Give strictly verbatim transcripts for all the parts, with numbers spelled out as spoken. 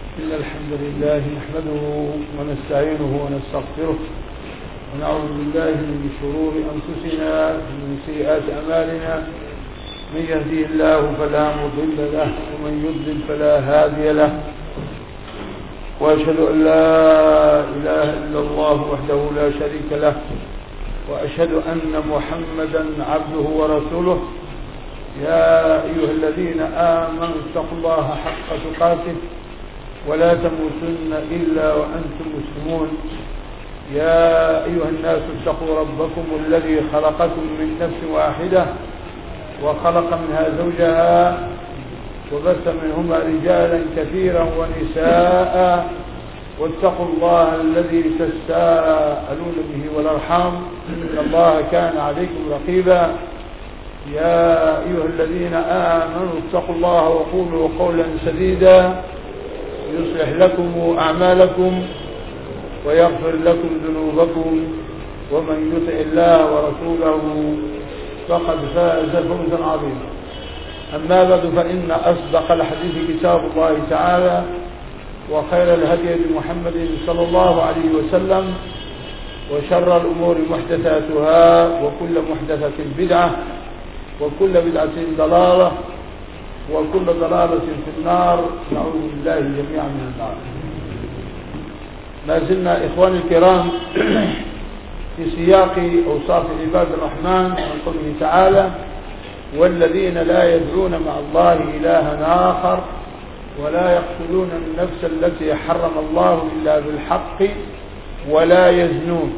إن الحمد لله نحمده ونستعينه ونستغفره ونعوذ بالله من شرور أنفسنا ومن سيئات أعمالنا. من يهديه الله فلا مضل له ومن يضلل فلا هادي له، وأشهد أن لا إله إلا الله وحده لا شريك له، وأشهد أن محمدا عبده ورسوله. يا أيها الذين آمنوا اتقوا الله حق تقاته ولا تموتن إلا وأنتم مسلمون. يا أيها الناس اتقوا ربكم الذي خلقكم من نفس واحدة وخلق منها زوجها وبث منهما رجالا كثيرا ونساء، واتقوا الله الذي تساءلون به والأرحام إن الله كان عليكم رقيبا. يا أيها الذين آمنوا اتقوا الله وقولوا قولا سديدا يصلح لكم أعمالكم ويغفر لكم ذنوبكم، ومن يطع الله ورسوله فقد فاز فوزا عظيما. أما بعد، فإن أصدق الحديث كتاب الله تعالى، وخير الهدي محمد صلى الله عليه وسلم، وشر الأمور محدثاتها، وكل محدثة بدعة، وكل بدعة ضلالة، وكل ضلالة في النار. نعوذ بالله جميعا من النار. ما زلنا إخواني الكرام في سياق أوصاف عباد الرحمن من قوله تعالى: والذين لا يدعون مع الله إلها آخر ولا يقتلون النفس التي حرم الله إلا بالحق ولا يزنون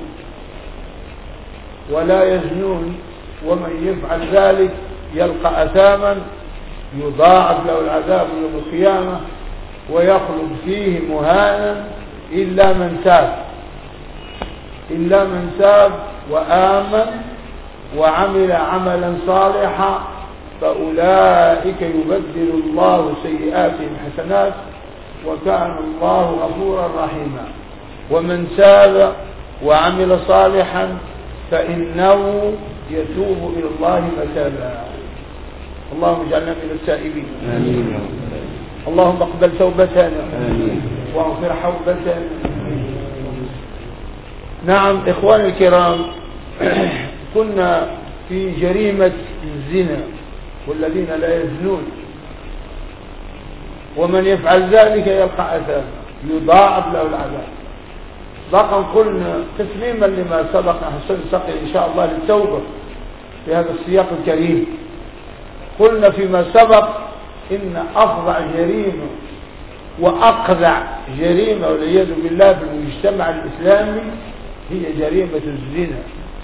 ولا يزنون ومن يفعل ذلك يلقى أثاما يضاعف له العذاب يوم القيامة ويخلد فيه مهانا إلا من تاب إلا من تاب وآمن وعمل عملا صالحا فأولئك يبدل الله سيئاتهم حسنات وكان الله غفورا رحيما. ومن تاب وعمل صالحا فإنه يتوب إلى الله متابا. اللهم اجعلنا من التائبين. آمين. اللهم اقبل توبتنا. آمين. واغفر حوبتنا. نعم إخواني الكرام، كنا في جريمة الزنا والذين لا يزنون، ومن يفعل ذلك يلقى أثاما يضاعف له العذاب. باقا قلنا تسليما لما سبق حسن سقي إن شاء الله للتوبة في هذا السياق الكريم. قلنا فيما سبق إن أفظع جريمة وأقذع جريمة والعياذ بالله في المجتمع الإسلامي هي جريمة الزنا.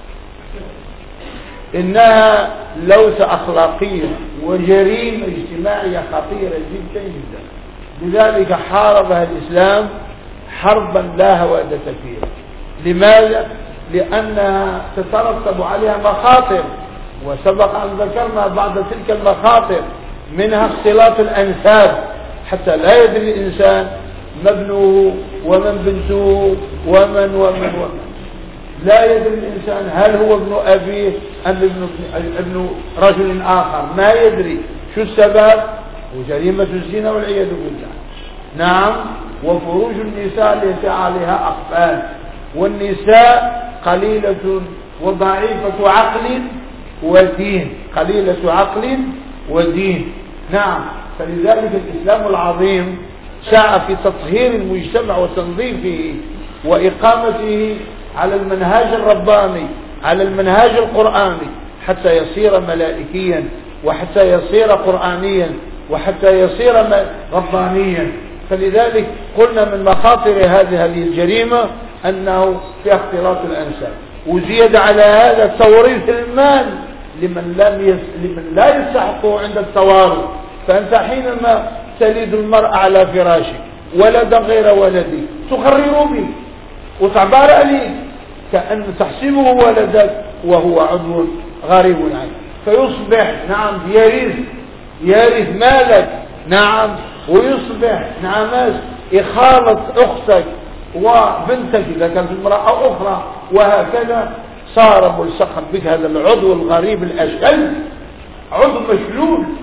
إنها لوثة أخلاقية وجريمة اجتماعية خطيرة جدا جدا، لذلك حاربها الإسلام حربا لا هوادة فيها. لماذا؟ لأنها تترتب عليها مخاطر، وسبق أن ذكرنا بعض تلك المخاطر، منها اختلاط الأنساب حتى لا يدري الإنسان ما ابنه ومن بنته ومن ومن ومن لا يدري الإنسان هل هو ابن أبيه أم ابن, ابن رجل آخر، ما يدري. شو السبب؟ وجريمة الزنا والعياذ بالله. نعم. وفروج النساء ليس عليها أقفال، والنساء قليلة وضعيفة عقل ودين، قليلة عقل ودين. نعم. فلذلك الإسلام العظيم سعى في تطهير المجتمع وتنظيفه وإقامته على المنهاج الرباني، على المنهاج القرآني، حتى يصير ملائكيا، وحتى يصير قرآنيا، وحتى يصير ربانيا. فلذلك قلنا من مخاطر هذه الجريمة أنه في اختلاط الأنساب، وزيد على هذا توريث المال لمن, لم يس... لمن لا يستحقه عند التوارث. فأنت حينما تلد المرأة على فراشك ولدا غير ولدي تقرر به وتعبر عليه كأن تحسبه ولدك وهو عضو غريب عنه، فيصبح نعم يرث يرث مالك. نعم. ويصبح نعم إخالة أختك وبنتك إذا كانت امرأة أخرى، وهكذا صار ملصقا بك هذا العضو الغريب الأشل، عضو مشلول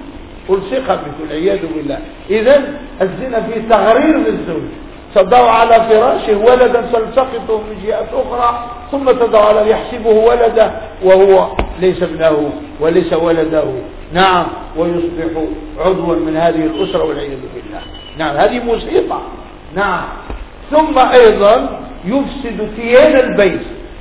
ألصق بك والعياذ بالله. إذن الزنا فيه تغرير للزوج، تضع على فراشه ولدا تلتقطه من جهة أخرى ثم تضع على يحسبه ولده وهو ليس ابنه وليس ولده. نعم، ويصبح عضوا من هذه الأسرة والعياذ بالله. نعم، هذه مصيبة. نعم. ثم أيضا يفسد كيان البيت.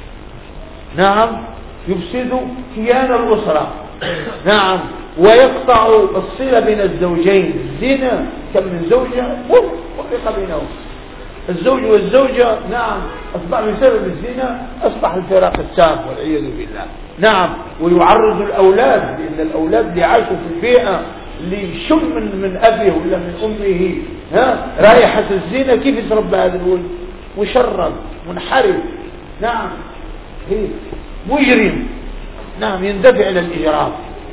نعم، يفسد كيان الأسرة. نعم، ويقطع الصلة بين الزوجين. الزنا كم من زوجة فرق بينهم، الزوج والزوجة. نعم، أصبح بسبب الزنا أصبح الفراق التام والعياذ بالله. نعم، ويعرض الأولاد، لأن الأولاد اللي عاشوا في البيئة اللي شم من, من أبيه ولا من أمه ها رائحة الزنا، كيف يتربى هذا الولد؟ مشرد منحرف. نعم، هي مجرم. نعم، يندفع إلى الإجرام.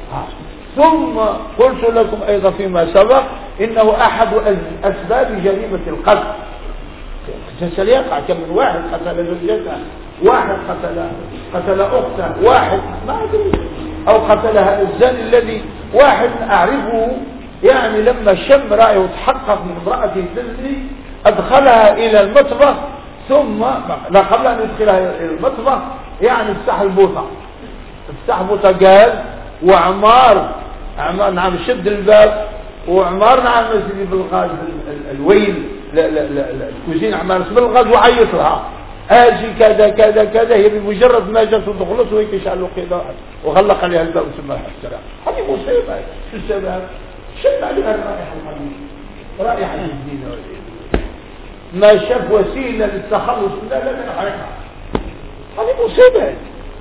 ثم قلت لكم أيضا فيما سبق إنه أحد أسباب جريمة القتل. تسأل يقع كم من واحد قتل زوجته، واحد قتل قتل أخته، واحد ما أدري، أو قتلها الزاني الذي واحد أعرفه يعني لما شم رأيه وتحقق من امرأته تزني أدخلها إلى المطبخ، ثم لا قبل أن يدخلها إلى المطبخ يعني افتح البوطة افتح بوطة غاز، وعمار عمار نعم شد الباب، وعمار نعم مسجد بالغاز الويل لا لا لا الكوزين عمار بالغاز وعيط لها اجي كذا كذا كذا. هي بمجرد ما جات تخلص وهيك يشعل قضاء وغلق عليها الباب وسمى لها السلام. هذه مصيبه. شو السبب؟ شد عليها الرائحه الخبيثه، رائحه الزنا. ما شاف وسيله للتخلص لا لا لا حركه. هذه مصيبه.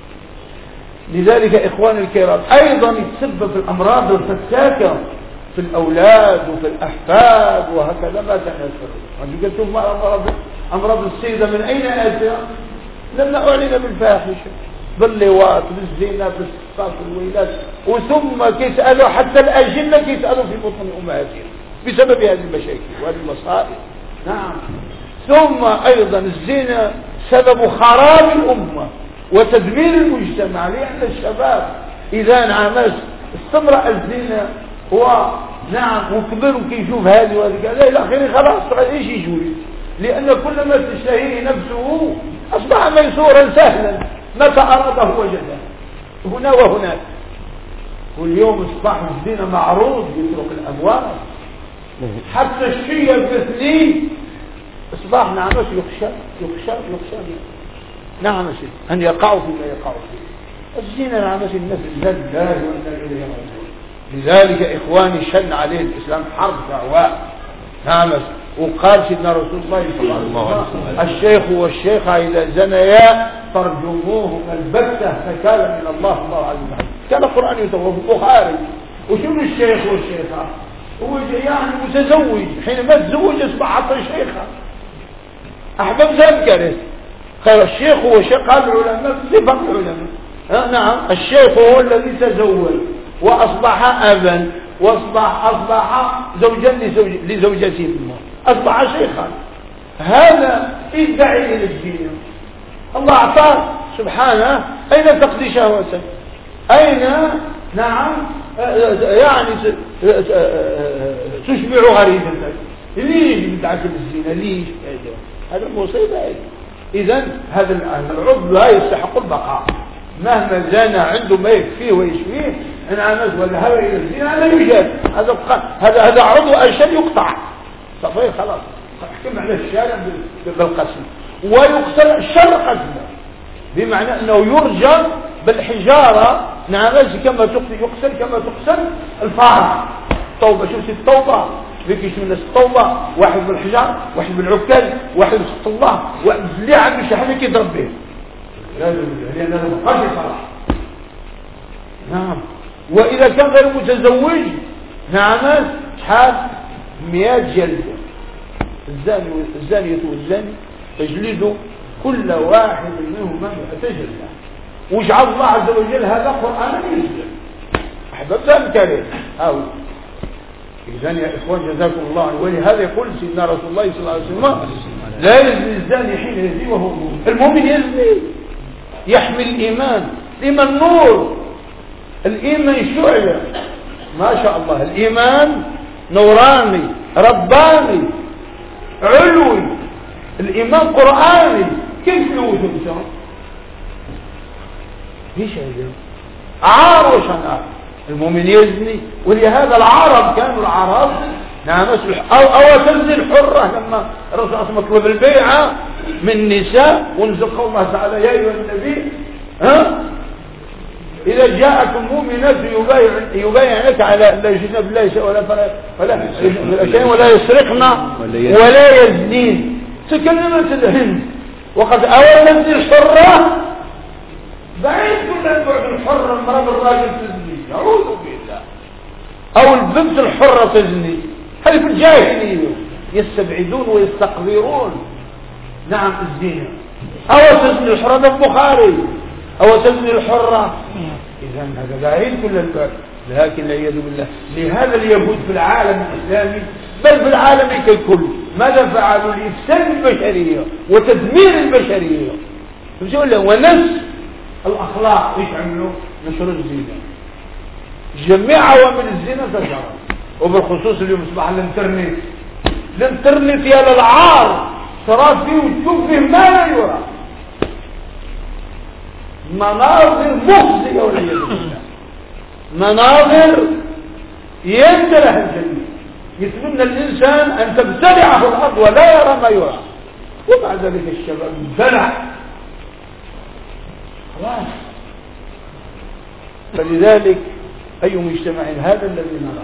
لذلك إخواني الكرام أيضا يتسبب في الأمراض الفتاكة في الأولاد وفي الأحفاد وهكذا ما تنسر. عندما تشوف أمراض أمراض السيدة من أين أتى؟ لما أعلن بالفاحشة باللواط بالزنا بالاستقطاف والويلات، وثم كيسألوا حتى الأجنة كيسألوا في بطن أمهاتهم بسبب هذه المشاكل وهذه المصائب. نعم. ثم أيضا الزنا سبب خراب الأمة وتدمير المجتمع، لأن الشباب إذا انعمس استمر الزنا هو نعم وكبر وكيشوف هذه وهذه كذا إلى آخره، خلاص ايش يجوز؟ لأن كل ما تشتهيه نفسه أصبح ميسورا سهلا، متى أراده وجده هنا وهناك. واليوم أصبح الزنا معروض يترك الأبواب، حتى الشيء الاثنين أصبح نعم يخشى يخشى يخشى نعم أن يقعوا فيما يقعوا فيه. الزنا نعم الناس لا لا ولا إليه راجعون. لذلك إخواني شن عليه الإسلام حرب دعواء. نعم. وقال سيدنا رسول الله صلى الله عليه وسلم الشيخ والشيخة إذا زنيا ترجموهما البتة فكان من الله الله عز وجل. كان القرآن يتوفى البخاري. وشنو الشيخ والشيخة؟ هو يعني متزوج، حينما تزوج أصبح حتى شيخة. أحباب ذكره قال الشيخ هو الشيخ. قال العلماء صفة العلماء آه نعم الشيخ هو الذي تزوج وأصبح أبا واصبح أصبح زوجا لزوج لزوجته الموت، أصبح شيخا. هذا يدعي إلى الدين. الله أعطاه سبحانه أين تقضي شهوته؟ أين نعم يعني تشبع غريزتك؟ ليش بدعك الزنا؟ ليش؟ هذا مصيبة. إذن هذا العضو لا يستحق البقاء مهما زان عنده ما يكفيه ويشفيه. انعمز ولا هوى الى الزنا لا يوجد. هذا هذا هذا عضو أجل يقطع صفيه خلاص. احكم على الشارع بالقسم ويقتل الشر قتله، بمعنى انه يرجم بالحجاره. نعمز كما يقتل كما تقتل الفار. توبه شوف التوبه ذيك شو الناس التوبه، واحد بالحجار واحد بالعكاز واحد بسط الله واحد اللي عنده شي حاجه كيضرب به لازم لان هذا مقاصد صراحه. نعم. واذا كان غير متزوج نعم شحال مئة جلده. الزاني الزانيه والزاني تجلد كل واحد منهما مئة جلده. وجعل الله عز وجل هذا قرآنا ينزل. احباب الكريم هاو. إذن يا إخوان جزاكم الله عنه. ولهذا يقول سيدنا رسول الله صلى الله عليه وسلم لا يزني الزاني حين يزني وهو مؤمن. المؤمن يزني يحمل الإيمان. الإيمان نور، الإيمان شعلة. ما شاء الله الإيمان نوراني رباني علوي، الإيمان قرآني، كيف لوث انت؟ ايش هذا؟ عار وشنار. المؤمن يزني، ولهذا العرب كانوا العرب نعم او او تزني الحرة لما الرسول صلى الله عليه وسلم طلب البيعة من نساء، ونزل قول الله تعالى يا ايها النبي ها إذا جاءكم مؤمنات يبايعنك على لا يشركن بالله شيئا ولا ولا ولا يسرقن ولا يزنين. تكلمت الهند وقد أول نفس الحرة بعيد كل البعد الحرة المرأة الراجل تزني، أعوذ بالله، أو البنت الحرة تزني، هذه في الجاهلية يستبعدون ويستقذرون نعم الزنا. أو تزني الحرة ده البخاري، أو تزني الحرة، إذا هذا بعيد كل البعد. لكن والعياذ بالله لهذا اليهود في العالم الإسلامي بل في العالم ككل ماذا فعلوا لإفساد البشرية وتدمير البشرية؟ ونفس الأخلاق ايش عملوا؟ نشر الزنا، جميع عوامل الزنا تجرى، وبالخصوص اليوم اصبح الانترنت. الانترنت يا للعار صار فيه وتشوف فيه ما لا يرى، مناظر مخزية والعياذ بالله، مناظر يندلع الجميع، يتمنى الإنسان أن تبتلعه الأرض ولا يرى ما يرى، ومع ذلك الشباب بلع خلاص. فلذلك أي مجتمع هذا الذي نرى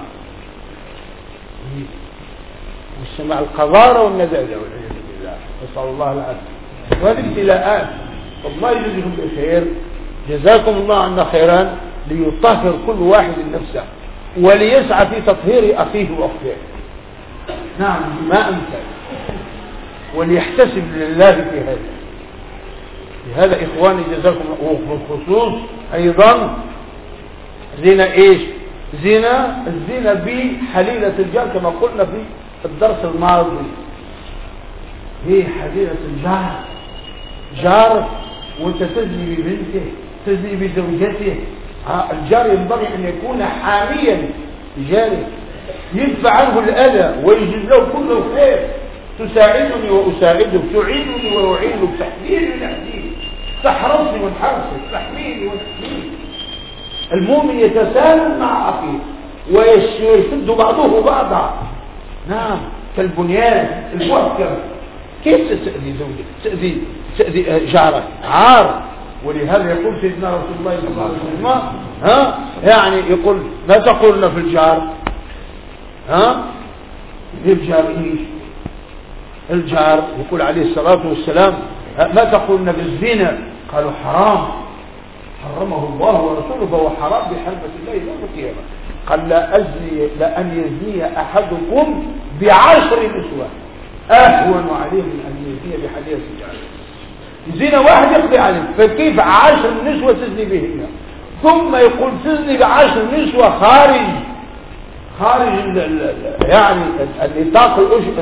مجتمع القذارة والنزاهة والعياذ بالله، نسأل الله العافية. وهذه ابتلاءات، والله يجزيكم بخير، جزاكم الله عنا خيرا، ليطهر كل واحد نفسه وليسعى في تطهير أخيه وأخته نعم ما أمثل، وليحتسب لله في هذا. لهذا إخواني جزاكم الله، وبالخصوص أيضا زنا إيش؟ زنا الزنا بحليلة الجار كما قلنا في الدرس الماضي، هي حليلة الجار، جار وانت تزني ببنته تزني بزوجته. الجار ينبغي أن يكون حاميا جاري يدفع عنه الأذى ويجد له كل الخير، تساعدني وأساعدك، تعينني وأعينك، تحميني ونحميك، تحرصني ونحرصك، تحميني ونحميك. المؤمن يتسالم مع أخيه ويشد بعضه بعضا نعم كالبنيان المحكم. كيف تأذي زوجك تأذي تأذي جارك؟ عار. ولهذا يقول سيدنا رسول الله صلى الله عليه وسلم ها يعني يقول ما تقولنا في الجار؟ ها الجار ايش؟ الجار يقول عليه الصلاة والسلام ما تقولنا بالزنا؟ قالوا حرام حرمه الله ورسوله فهو حرام بحرمة الله يوم القيامة. قال لا أزني لأن يزني أحدكم بعشر نسوة أهون عليه من أن يزني بحديث الجار. زنا واحد يقضي عليه، فكيف عشر نسوة تزني بهن؟ ثم يقول تزني بعشر نسوة خارج خارج ال ال يعني النطاق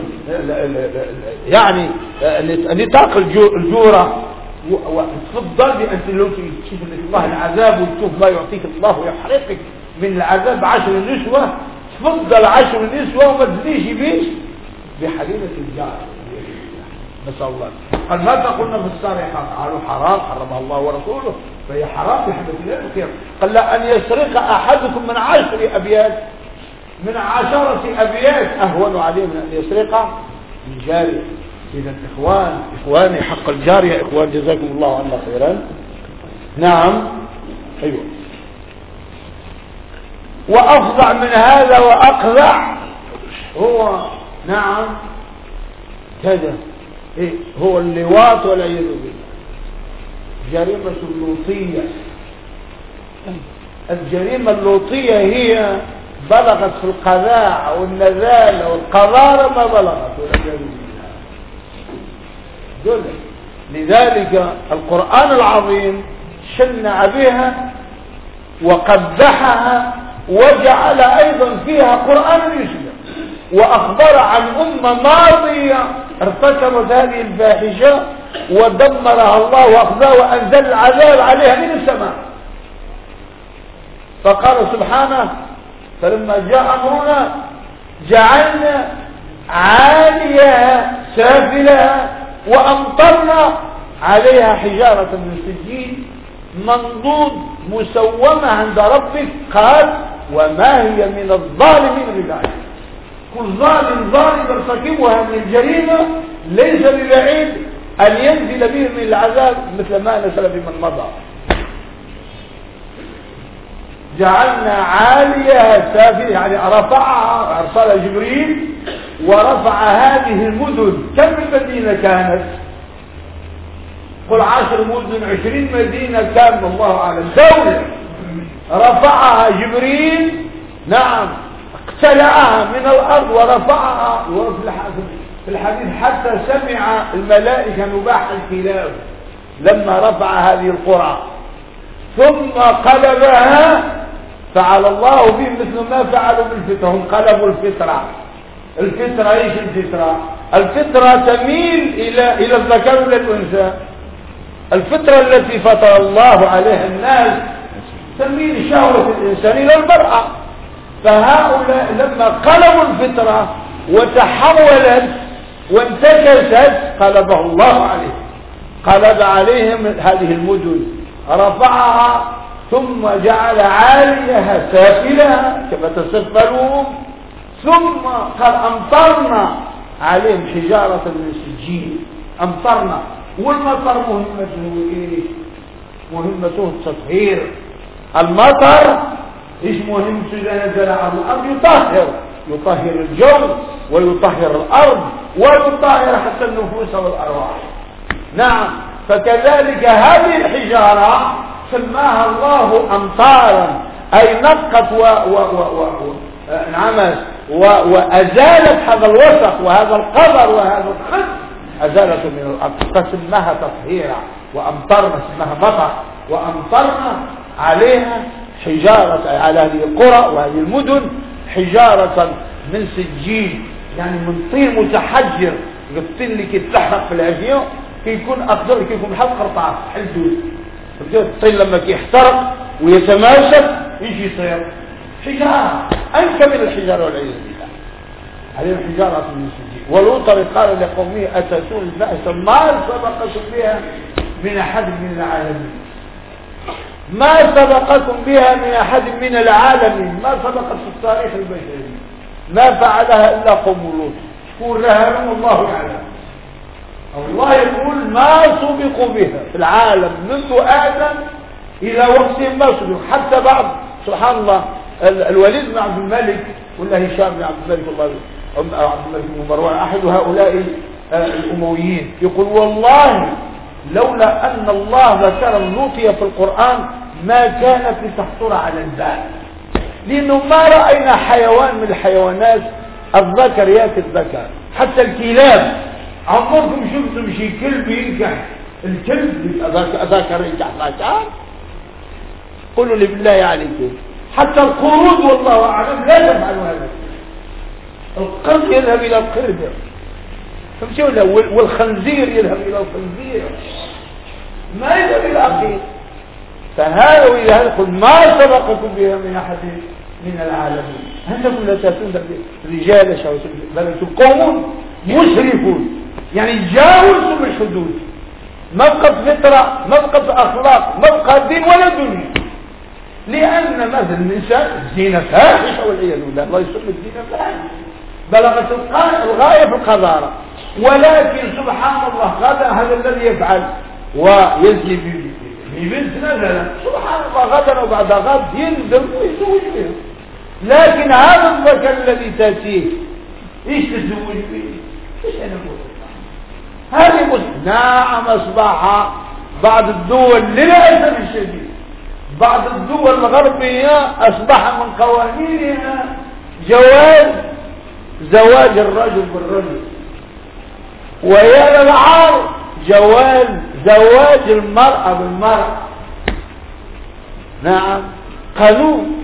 يعني نطاق الجورة. وتفضل بأن لو تشوف الله العذاب وتشوف ما يعطيك الله ويحرقك من العذاب عشر نسوة، تفضل عشر نسوة وما تزنيش بيش بحليلة الجار. نسأل الله. قال ما تقولنا في الصالحات؟ قالوا حرام حرمها الله ورسوله فهي حرام بحبة الله الخير. قال لا أن يسرق أحدكم من عشر أبيات من عشرة أبيات أهون عليه من أن يسرق من جارية. إذا إخوان إخواني حق الجارية إخوان جزاكم الله عنا خيرا. نعم أيوة. وأفظع من هذا وأقذع هو نعم كذا إيه هو اللواط والعياذ بالله، جريمة اللوطية. الجريمة اللوطية هي بلغت في القذاع والنذالة والقذارة ما بلغت والعياذ بالله دول. لذلك القرآن العظيم شنع بها وقبحها وجعل أيضا فيها قرآن يشبه، وأخبر عن أمة ماضية ارتكبت هذه الفاحشة ودمرها الله وأخذها وأنزل العذاب عليها من السماء. فقال سبحانه فلما جاء أمرنا جعلنا عاليها سافلها وأمطرنا عليها حجارة من سجيل منضود مسومة عند ربك. قال وما هي من الظالمين ببعيد. كل ظالم ظالم يرتكبها من الجريمة ليس ببعيد أن ينزل به من العذاب مثل ما نزل بمن مضى. جعلنا عاليها سافلة يعني رفعها، أرسل جبريل ورفع هذه المدن. كم المدينة كانت؟ قل عشر مدن عشرين مدينة كان الله أعلم دولة رفعها جبريل. نعم اقتلعها من الأرض ورفعها. وفي الحديث حتى سمع الملائكة نباح الكلاب لما رفع هذه القرى. ثم قلبها فعل الله بهم مثل ما فعلوا بالفطرة. هم قلبوا الفطرة. الفطرة ايش الفطرة؟ الفطرة تميل الى الى الذكر ولا الانثى. الفطرة التي فطر الله عليها الناس تميل شهوة الانسان الى المرأة. فهؤلاء لما قلبوا الفطرة وتحولت وانتكست قلبه الله عليهم. قلب عليهم هذه المدن رفعها ثم جعل عاليها سافلها كما تسفلون. ثم قال أمطرنا عليهم حجارة من سجيل. أمطرنا. والمطر مهمته إيه؟ مهمته التطهير. المطر إيش مهمته إذا نزل على الأرض؟ يطهر. يطهر الجو ويطهر الأرض ويطهر حتى النفوس والأرواح. نعم. فكذلك هذه الحجارة سماها الله أمطارا أي نقت و و و و انعمت وأزالت هذا الوسخ وهذا القذر وهذا الخبث أزالته من الأرض. فسماها تطهيرا. وأمطرنا سماها مطر. وأمطرنا عليها حجارة على هذه القرى وهذه المدن حجارة من سجيل يعني من طين متحجر. الطين اللي كيتلحق في الافيون كيكون اخضر كيكون بحال قرطاس بحال الدود. الطين لما كيحترق ويتماسك ايش يصير؟ حجاره انكى من الحجاره والعياذ بالله. هذه الحجاره من السجيل. ولوطا قال لقومه اتاتون البأس ما سبقكم بها من احد من العالمين. ما سبقكم بها من احد من العالمين. ما سبقت في التاريخ البشري. ما فعلها الا قوم لوط. شكون لها لهم الله يعلم. الله يقول ما سبقوا بها في العالم منذ آدم إلى وقت ما سبقوا. حتى بعض سبحان الله الوليد بن عبد الملك ولا هشام بن عبد الملك والله عبد الملك بن مروان أحد هؤلاء الأمويين يقول والله لولا أن الله ذكر اللوطية في القرآن ما كانت لتخطر على البال. لأنه ما رأينا حيوان من الحيوانات الذكر يأتي الذكر. حتى الكلاب عمركم شفتم شي كلب ينكح الكلب ذكر ينكح ذكر؟ قولوا لي بالله عليكم. حتى القرود والله أعلم لا تفعلوا هذا. القرد يذهب إلى القرد فهمتوا؟ والخنزير يذهب إلى الخنزير ما يذهب إلى أخيه. فهذا وإذا هذا قل ما سبقكم بها من أحد من العالمين. أنتم لا تأتون رجال شهوة بل أنتم قوم مسرفون يعني جاوزوا الحدود. ما بقت فطرة ما بقت أخلاق ما بقت دين ولا دنيا. لأن مثلا النساء الزينة فاحشة والعياذ بالله. الله يسمى الزينة فاحشة بلغت الغاية في القذارة. ولكن سبحان الله غدا هذا الذي يفعل ويزني ببنت نزل سبحان الله غدا وبعد غد يندم ويزوج بها. لكن هذا الذكر الذي تأتيه ايش تزوج به؟ ايش انا اقول؟ هذه مسلم. نعم اصبح بعض الدول للاسف الشديد بعض الدول الغربية اصبح من قوانينها جواز زواج الرجل بالرجل. ويا للعار جواز زواج المرأة بالمرأة. نعم قانون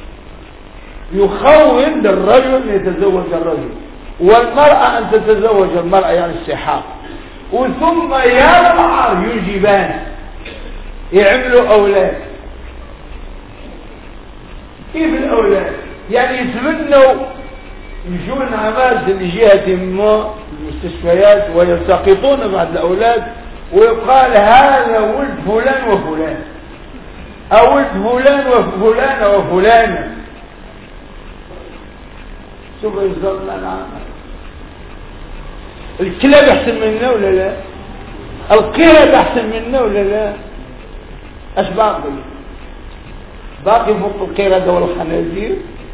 يخول للرجل يتزوج الرجل والمرأة أن تتزوج المرأة يعني السحاق. وثم يا للعار يجبان يعملوا أولاد. كيف الأولاد؟ يعني يتمنوا يجون عمال من جهة ما المستشفيات ويلتقطون بعض الأولاد ويقال هذا ولد فلان وفلان أو ولد فلان وفلان وفلان. شوف يصدر لنا الكلاب أحسن منا ولا لا؟ القرد أحسن منا ولا لا؟ أش باقي؟ باقي فوق القردة والخنازير.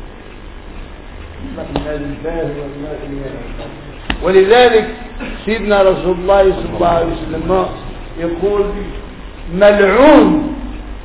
ولذلك سيدنا رسول الله صلى الله عليه وسلم يقول ملعون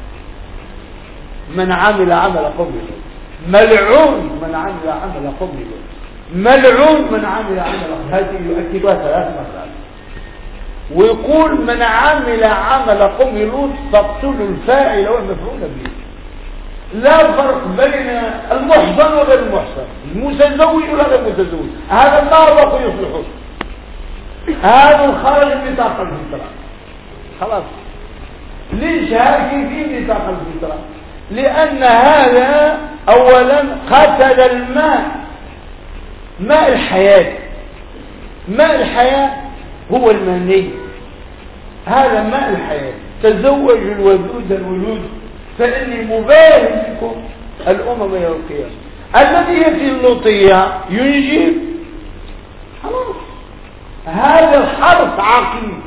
من عمل عمل قبله، ملعون من عمل عمل قبله، ملعون من عمل عمل. هذه يؤكدها ثلاث مرات. ويقول من عمل عمل قوم لوط فاقتلوا الفاعل والمفعول به. لا فرق بين المحصن وغير المحصن، المتزوج ولا غير المتزوج. هذا النار وقت يصلحون، هذا الخارج بطاقة الفطرة. خلاص. ليش هذا في بطاقة الفطرة؟ لأن هذا أولا قتل الماء، ماء الحياة. ماء الحياة هو المني، هذا ماء الحياة. تزوج الودود الولود فإني مباهل بكم الأمم يوم القيامة. الذي يأتي اللوطية ينجب خلاص. هذا الحرف عقيم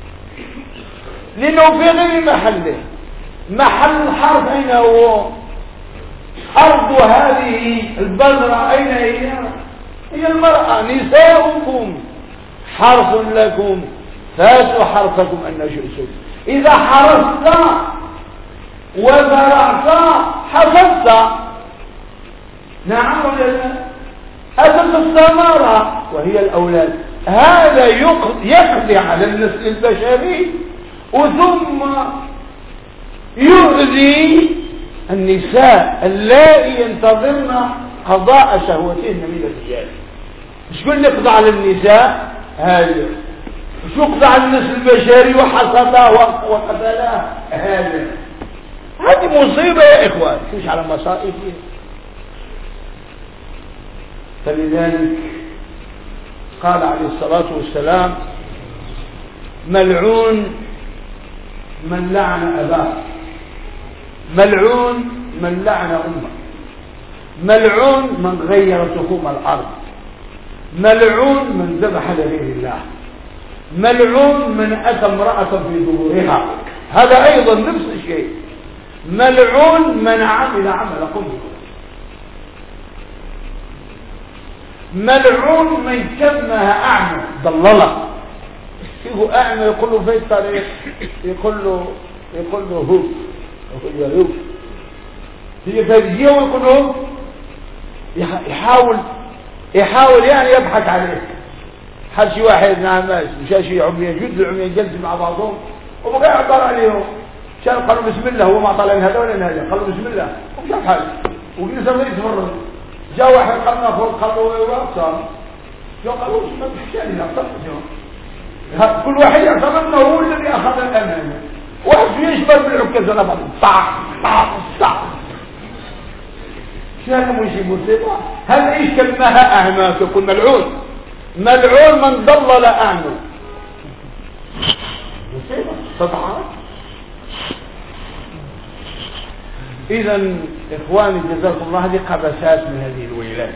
لأنه في غير محله. محل الحرف أين هو؟ أرض هذه البذرة أين هي؟ هي المرأة. نساؤكم حرث لكم فاتوا حرثكم أن شئتم. إذا حرثت وزرعت حصدت. نعم ولا لا؟ أتت الثمرة وهي الأولاد. هذا يقضي على النسل البشري وثم يؤذي النساء اللائي ينتظرن قضاء شهوتهن من الرجال. مش كل يقضى على النساء هذا، مش يقضى على النسل البشري وحصدها وقتلها هذا. هذه مصيبة يا إخوان، مش على مصائب. فلذلك قال عليه الصلاة والسلام ملعون من لعن أباه، ملعون من لعن أمه، ملعون من غير تخوم الأرض، ملعون من ذبح لغير الله، ملعون من أتى امرأة في ظهورها. هذا أيضا نفس الشيء. ملعون من عمل عمل قومه، ملعون من كمها أعمى ضلله. يقول أعمى يقول له في الطريق، يقول له يقول له هو يقول له هو هي فاجئه ويقول له يحاول يحاول يعني يضحك عليه. حد شي واحد نعماش مشى شي عميان جد العميان جلسوا مع بعضهم وبقى يعبر عليهم. شان قالوا بسم الله، هو ما طلع من هذا ولا من هذا، قالوا بسم الله ومشى بحال وجلس يتفرج. جاء واحد قال له قال له صار شو قالوا ما تحكي لنا صح. كل واحد يعتبر انه هو الذي اخذ الامانه. واحد يشبه بالعكاز انا بعد طع طع طع. شنو هذا مش مصيبه؟ هل ايش كلمها اعمى؟ تكون ملعون. ملعون من ضلل اعمى. مصيبه تضحك. اذا اخواني جزاكم الله، هذه قبسات من هذه الويلات.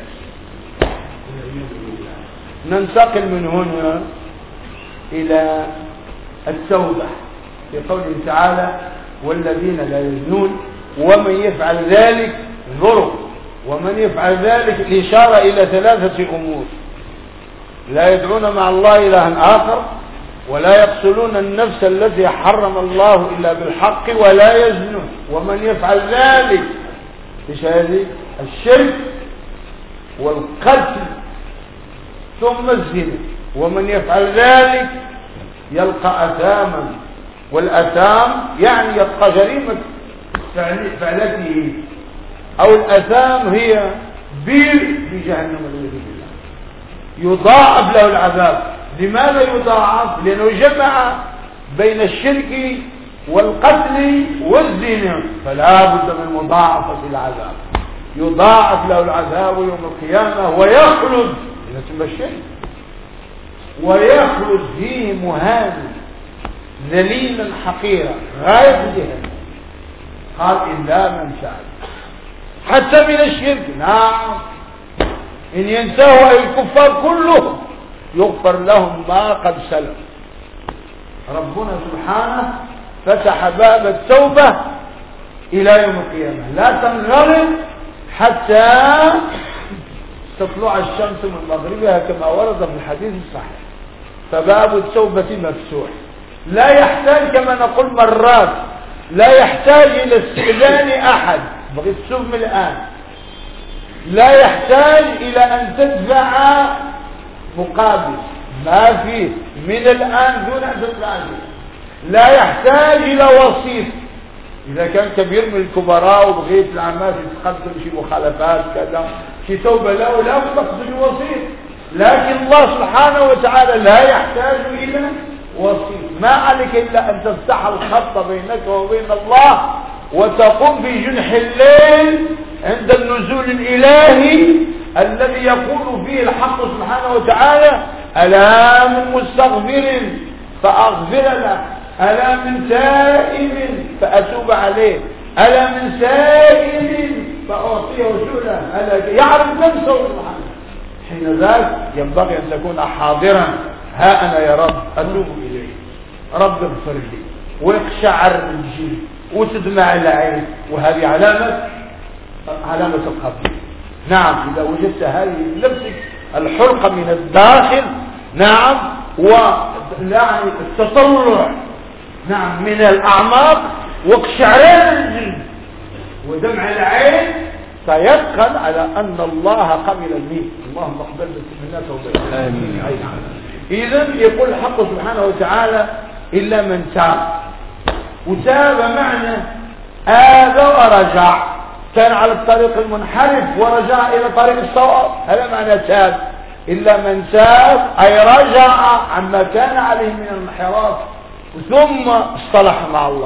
ننتقل من هنا الى التوبه في قوله تعالى والذين لا يزنون ومن يفعل ذلك ضرب. ومن يفعل ذلك الإشارة إلى ثلاثة أمور: لا يدعون مع الله إلها آخر، ولا يقتلون النفس التي حرم الله إلا بالحق، ولا يزنون. ومن يفعل ذلك إيش هذه؟ الشرك والقتل ثم الزنا. ومن يفعل ذلك يلقى أثاما، والأثام يعني يبقى جريمة فعلته، أو الأثام هي بير في جهنم والعياذ بالله، يضاعف له العذاب. لماذا يضاعف؟ لأنه جمع بين الشرك والقتل والزنا، فلا بد من مضاعفة العذاب. يضاعف له العذاب يوم القيامة ويخلد إذا تمشي ويخلد فيه مهان ذليلا حقيرا غاية جهنم. قال إلا من تاب حتى من الشرك. نعم إن ينتهوا أي الكفار كلهم يغفر لهم ما قد سلف. ربنا سبحانه فتح باب التوبة إلى يوم القيامة لا تنغلق حتى تطلع الشمس من مغربها كما ورد في الحديث الصحيح. فباب التوبة مفتوح لا يحتاج كما نقول مرات لا يحتاج إلى استئذان أحد. بغيت تسوم الآن لا يحتاج إلى أن تدفع مقابل ما فيه من الآن دون أن تدفع. لا يحتاج إلى وسيط. إذا كان كبير من الكبراء وبغيت العمات يتقدم شي مخالفات كذا شي توبة له لا تقصد وسيط. لكن الله سبحانه وتعالى لا يحتاج إلى وسيط. ما عليك إلا أن تفتح الخط بينك وبين الله وتقوم في جنح الليل عند النزول الإلهي الذي يقول فيه الحق سبحانه وتعالى ألا من مستغفر فأغفر له ألا من تائب فأتوب عليه ألا من سائل فأعطيه سؤلا ألا يعرف نفسه سبحانه. حين ذاك ينبغي أن تكون حاضرا. ها أنا يا رب أتوب إليه رب اغفر لي ويقشعر الجلد وتدمع العين. وهذه علامة علامة الخطيئة. نعم إذا وجدت هذه نفسك الحرقة من الداخل. نعم ويعني التطلع نعم من الأعماق وقشعران الجلد ودمع العين فيدخل على أن الله قبل الميت. اللهم اقبل منا توبتنا. آمين. إذن يقول الحق سبحانه وتعالى إلا من تاب. وتاب معنى آب ورجع كان على الطريق المنحرف ورجع إلى طريق الصواب. هذا معنى تاب. إلا من تاب أي رجع عما كان عليه من الانحراف ثم اصطلح مع الله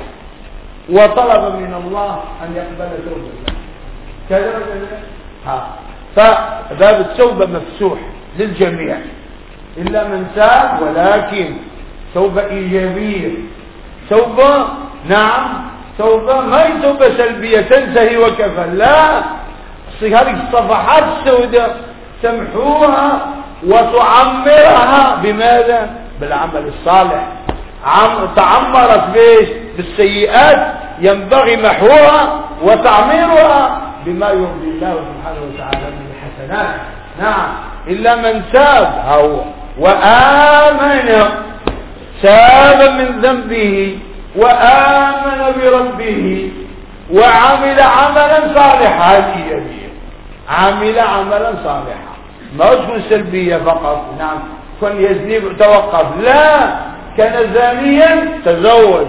وطلب من الله أن يقبل توبته. كذا ها فباب التوبة مفتوح للجميع إلا من تاب ولكن توبة إيجابية. توبة نعم توبة ما هي توبة سلبية تنتهي وكفى. لا هذه الصفحات السوداء تمحوها وتعمرها بماذا؟ بالعمل الصالح. عم تعمرت بيش بالسيئات ينبغي محوها وتعميرها بما يرضي الله سبحانه وتعالى من الحسنات. نعم إلا من تاب هو وآمن تاب من ذنبه وآمن بربه وعمل عملا صالحا. إيجابيا عمل عملا صالحا ما تكون سلبية فقط. نعم كن يزني توقف. لا كان زانيا تزوج.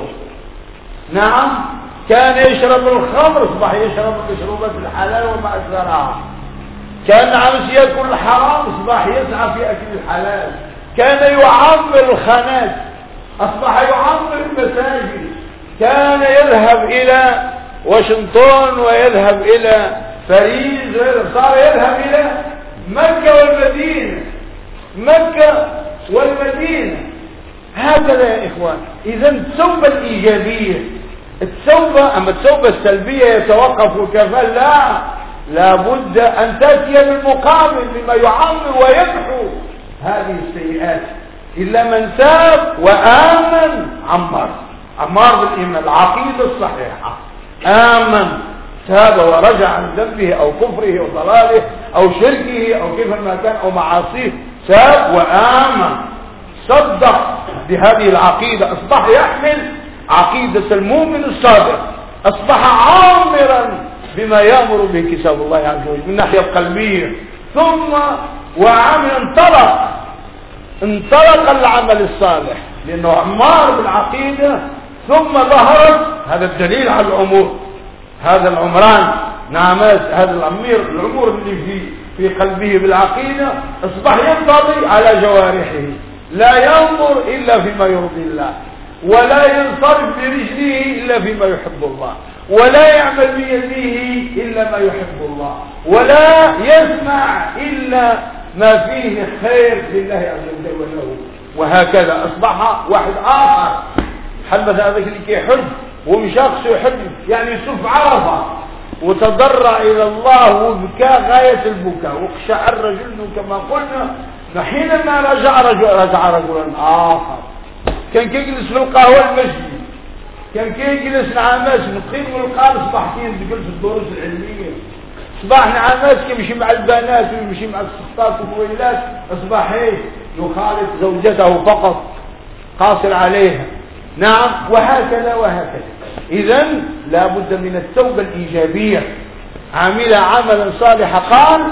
نعم كان يشرب الخمر اصبح يشرب مشروبات الحلال وما أكثرها. كان عمس يأكل الحرام اصبح يسعى في أكل الحلال. كان يعمر الخانات اصبح يعمر المساجد. كان يذهب الى واشنطن ويذهب الى باريس صار يذهب الى مكة والمدينة مكة والمدينة. هكذا يا إخوان. إذا التوبة الإيجابية التوبة. أما التوبة السلبية يتوقف وكفى. لا لابد أن تأتي بالمقابل بما يعمر ويمحو هذه السيئات. إلا من تاب وآمن عمر عمار بالإيمان العقيدة الصحيحة. آمن تاب ورجع عن ذنبه أو كفره أو ضلاله أو شركه أو كيف ما كان أو معاصيه. تاب وآمن صدق بهذه العقيدة أصبح يحمل عقيدة المؤمن الصادق. أصبح عامرا بما يأمر به كتاب الله عز وجل من الناحية القلبية. ثم وعمل انطلق انطلق العمل الصالح لأنه عمار بالعقيدة. ثم ظهرت هذا الدليل على العمور. هذا العمران نعمات هذا العمير العمور اللي في في قلبه بالعقيدة أصبح ينطلي على جوارحه. لا ينظر إلا فيما يرضي الله ولا ينصرف برجله إلا فيما يحب الله ولا يعمل بيده إلا ما يحب الله، ولا يسمع إلا ما فيه خير لله عز وجل وله. وهكذا أصبح واحد آخر حبذا هذاك اللي كيحج ومشاخص يحج يعني يسوف عرفة وتضرع إلى الله وبكى غاية البكاء وقشعر رجله كما قلنا. حينما رجع رجل رجع رجلا آخر كان كيجلس في القهوة المسجد، كان كيجلس نعاماس نقيم والقال صباح كين تجلس الدروس العلمية، صباح نعاماس كيمشي مع البنات ويمشي مع السخطات والويلات، أصبح ايه يخالط زوجته فقط قاصر عليها. نعم وهكذا وهكذا. إذن لا بد من التوبة الإيجابية. عمل عملا صالحا قال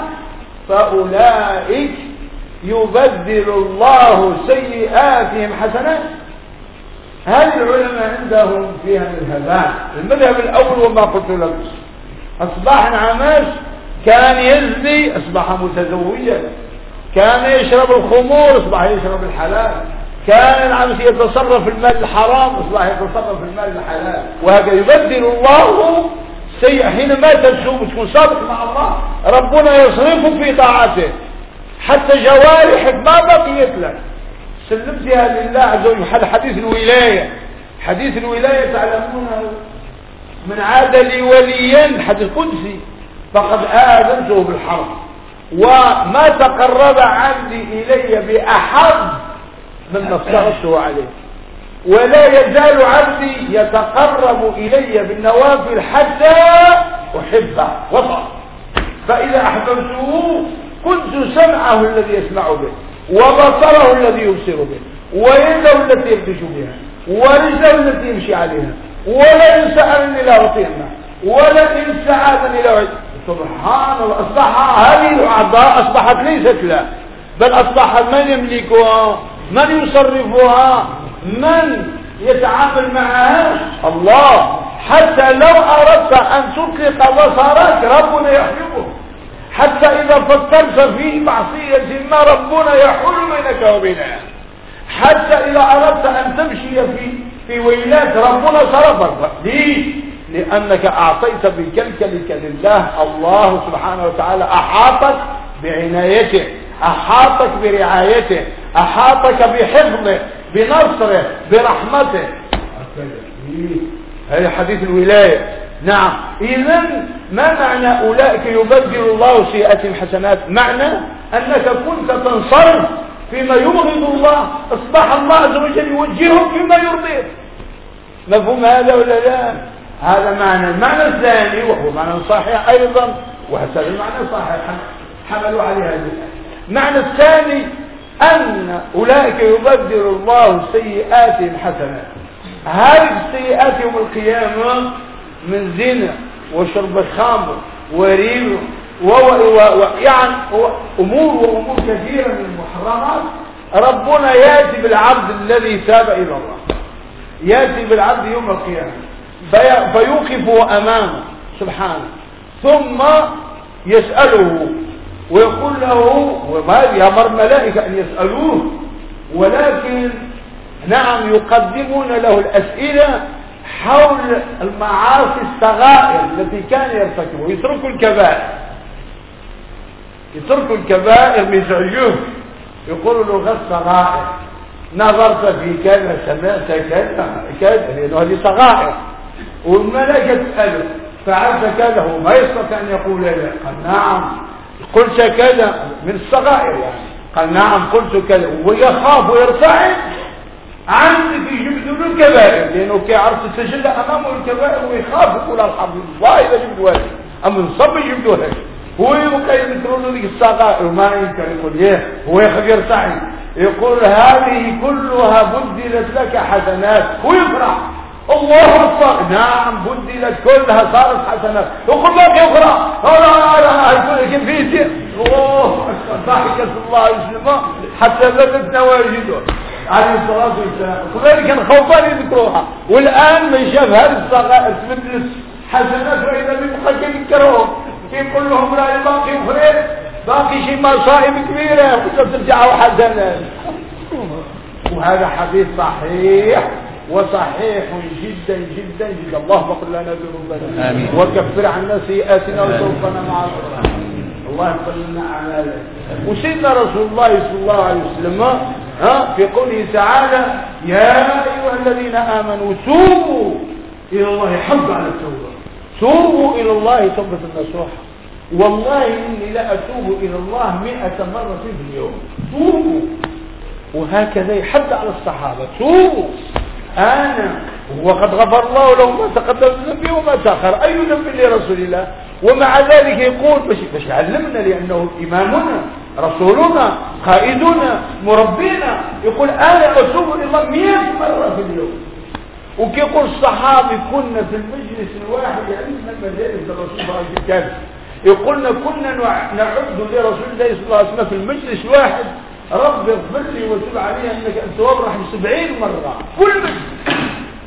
فأولئك يبدل الله سيئاتهم حسنات. هذه العلماء عندهم فيها مذهبان. المذهب الأول وما قلت لك، أصبح نعماس كان يزني أصبح متزوجا، كان يشرب الخمور أصبح يشرب الحلال، كان العمس يتصرف في المال الحرام أصبح يتصرف في المال الحلال. وهكذا يبدل الله سيئ. حينما تتوب تكون صادق مع الله ربنا يصرفك في طاعته حتى جوارحك ما بقيت لك، سلمتها لله عز وجل. هذا حديث الولاية. حديث الولاية تعلمونه، من عاد لي وليا حديث قدسي فقد آذنته بالحرب، وما تقرب عبدي إلي بأحب مما افترضته عليه، ولا يزال عبدي يتقرب إلي بالنوافل حتى أحبه وصل. فإذا أحببته كنت سمعه الذي يسمع به، وبصره الذي يبصر به، ويده التي يبطش بها، ورجله التي يمشي عليها، ولئن سألني لأعطينه، ولئن سعادني لأعطيه. سبحان الله. أصبح هذه الأعضاء أصبحت ليست له، بل أصبحت من يملكها، من يصرفها، من يتعامل معها الله. حتى لو أردت أن تطلق بصرك ربنا يحجبه، حتى إذا فكرت في معصية ما ربنا يحول بينك وبينها، حتى إذا أردت أن تمشي في في ويلات ربنا صرفك. ليش؟ لأنك أعطيت بكلكلك لله. الله سبحانه وتعالى أحاطك بعنايته، أحاطك برعايته، أحاطك بحفظه، بنصره، برحمته. هذا حديث الولاية. نعم. إذن ما معنى أولئك يبدل الله سيئاتهم حسنات؟ معنى أنك كنت تنصرف فيما يبغض الله، أصبح الله عز وجل يوجههم فيما يرضيه. مفهوم هذا ولا لا؟ هذا معنى. المعنى الثاني وهو معنى صحيح أيضا، وهذا المعنى صحيح حملوا عليه هذه الآية. المعنى الثاني أن أولئك يبدل الله سيئاتهم حسنات. هذه السيئات يوم القيامة من زنا وشرب الخمر وريب ويعني أمور وأمور كثيرة من المحرمات. ربنا يأتي بالعبد الذي تاب إلى الله، يأتي بالعبد يوم القيامة فيوقفه أمامه سبحانه، ثم يسأله ويقول له، وما يأمر الملائكة أن يسألوه، ولكن نعم يقدمون له الأسئلة حول المعاصي الصغائر التي كان يرتكبها. يتركوا الكبائر، يتركوا الكبائر بيزعجوه، يقولوا له غير صغائر، نظرت في كذا، سمعت كذا كذا، لأنه هذه صغائر. والملائكة تسأله فعلت كذا، هو ما يستطيع أن يقول لا. قال نعم قلت كذا من الصغائر يعني. قال نعم قلت كذا، ويخاف ويرتعد عندك يجبد له الكبائر، لأنه كيعرف تسجل أمامه الكبائر ويخاف يقول الحمد لله إذا جبت واحد أما نصب يجبدوا هيك. هو يبقى يذكرون ذيك الصغائر وما يمكن يقول ايه، هو يخاف يرتعد، يقول هذه كلها بدلت لك حسنات، ويفرح الله أكبر. نعم بدلت كلها صارت حسنات. يقول لك يقرأ هذا يقول لك فيه الله ضحكت الله يسلمه حتى بدت نواجده عليه الصلاة والسلام. وذلك كان خوفان يذكروها، والآن من شاف هذه الصغائر تبدلت حسنات وإذا بيبقى يذكرهم يقول لهم لا باقي فريق، باقي شيء مصائب كبيرة وترجعوا حسنات. وهذا حديث صحيح وصحيح جدا جدا جدا. اللهم اغفر لنا ذنوبنا وكفر عنا سيئاتنا وتوفنا مع الأبرار. الله يغفر لنا أعمالنا. وسيدنا رسول الله صلى الله عليه وسلم ها في قوله تعالى يا أيها الذين آمنوا توبوا إلى الله، حظ على التوبة، توبوا إلى الله توبة نصوحة. والله إني لا أتوب إلى الله مئة مرة في اليوم. توبوا. وهكذا يحد على الصحابة توبوا. أنا وقد غفر الله له ما تقدم من ذنبه وما تأخر، أي ذنب لرسول الله؟ ومع ذلك يقول باش باش يعلمنا، لأنه إمامنا رسولنا قائدنا مربينا، يقول أنا أتوب إلى الله مئة مرة في اليوم. وكيقول الصحابي كنا في المجلس الواحد، يعني من مجالس الرسول صلى الله عليه وسلم، يقولنا كنا نعد لرسول الله صلى الله عليه وسلم في المجلس الواحد رب اغفر لي وتب علي انك انت وابرح سبعين مرة كل مجلس.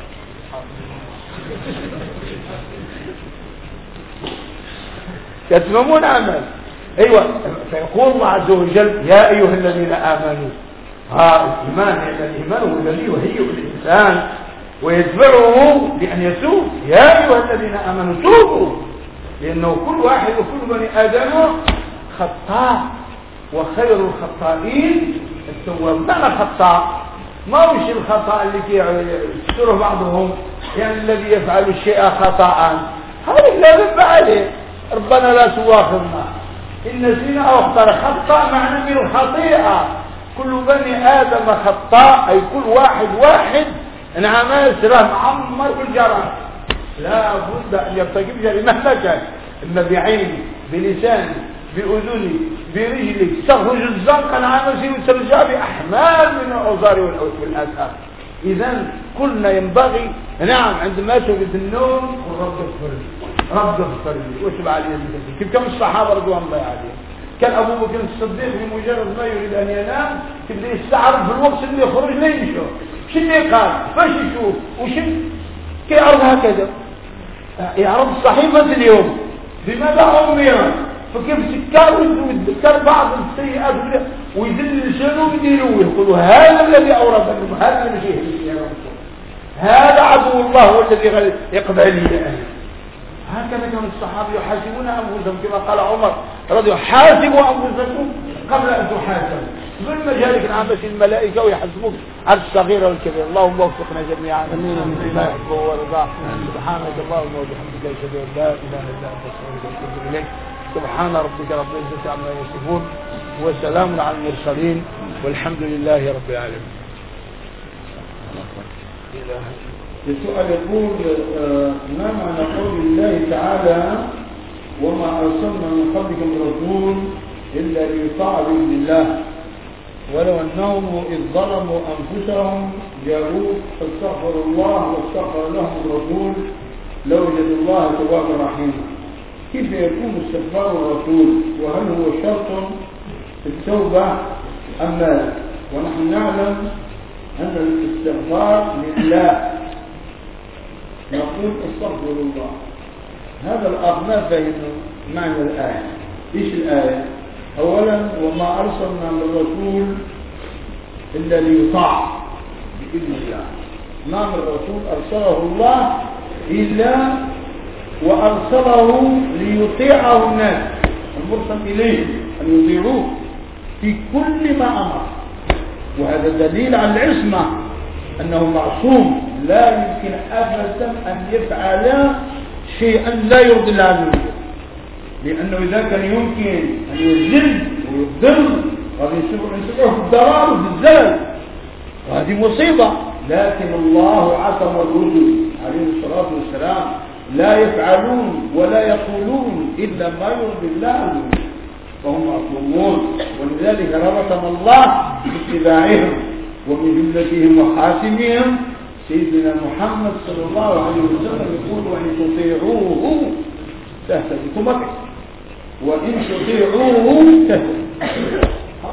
يتممون عمل. ايوه، فيقول الله عز وجل يا ايها الذين امنوا. ها الايمان، يعني الايمان هو الذي يهيئ الانسان ويدفعه بان يتوب. يا ايها الذين امنوا توبوا، لانه كل واحد وكل بني ادم خطاء، وخير الخطائين التواب. معنى خطاء ما هوش الخطأ اللي يكسره بعضهم، يعني الذي يفعل الشيء خطأ هذا لا ذنب عليه، ربنا لا تواخذنا إن نسينا أو أخطأنا. خطأ معنى من الخطيئة. كل بني آدم خطاء، أي كل واحد واحد نعم يسره معمر بالجرائم، لا بد أن يرتكب جريمة مهما كان، إما بعينه بلسانه بأذنه برجلك، تخرج الزنقة العامسي وترجع بأحمال من الأوزار والآثار. إذن كلنا ينبغي نعم عندما تريد النوم رب اغفر لي رب اغفر لي وتب علي ذنبي. كيف كان الصحابة رضوان الله عليهم، كان أبو بكر الصديق بمجرد ما يريد أن ينام يبدأ يستعرض في الوقت اللي يخرج لا يمشوا، شنو قال فاش يشوف وشن كيعرض هكذا، يعرض صحيفة اليوم بماذا أمر، فكيف سكر ويذكر بعض السيئات ويدل لسانه ويديروه يقولوا هذا الذي أورثكم، هذا الذي يهلك، هذا عدو الله هو الذي يقضي عليه. هكذا كان الصحابة يحاسبون أنفسهم كما قال عمر رضي الله عنه حاسبوا أنفسكم قبل أن تحاسبوا. من مجالك العامة الملائكة ويحاسبوك على الصغير والكبير. اللهم وفقنا جميعا لما يحبه ويرضاه. سبحانك اللهم وبحمدك أشهد أن لا إله إلا أنت أستغفرك وأتوب إليك. سبحان ربك رب العزة عما يصفون وسلام على المرسلين والحمد لله رب العالمين. السؤال يقول ما معنى قول الله تعالى وما أرسلنا من قبلك من رسول إلا ليطاع بإذن الله ولو أنهم إذ ظلموا أنفسهم جاءوك فاستغفروا الله واستغفر لهم الرسول لوجدوا الله توابا رحيما. كيف يكون استغفار الرسول وهل هو شرط في التوبة أم لا؟ ونحن نعلم أن الاستغفار لله نقول استغفر الله. هذا الأمر ما فهم معنى الآية. إيش الآية؟ أولا وما أرسلنا من رسول إلا ليطاع بإذن الله. ما من رسول أرسله الله إلا وأرسله ليطيعه الناس المرسل إليه أن يطيعوه في كل ما أمر. وهذا دليل على العصمة أنه معصوم لا يمكن أبدا أن يفعل شيئا لا يرضي الله عز وجل، لأنه إذا كان يمكن أن يذل ويضل قد يسبقه في الضرر وفي الزلل وهذه مصيبة. لكن الله عصم الرسل عليه الصلاة والسلام لا يفعلون ولا يقولون إلا ما يرضي الله عز وجل فهم معصومون. ولذلك ربطنا الله باتباعهم ومن جملتهم وخاتمهم سيدنا محمد صلى الله عليه وسلم يقول وإن تطيعوه تهتدوا وإن تطيعوه تهتدوا.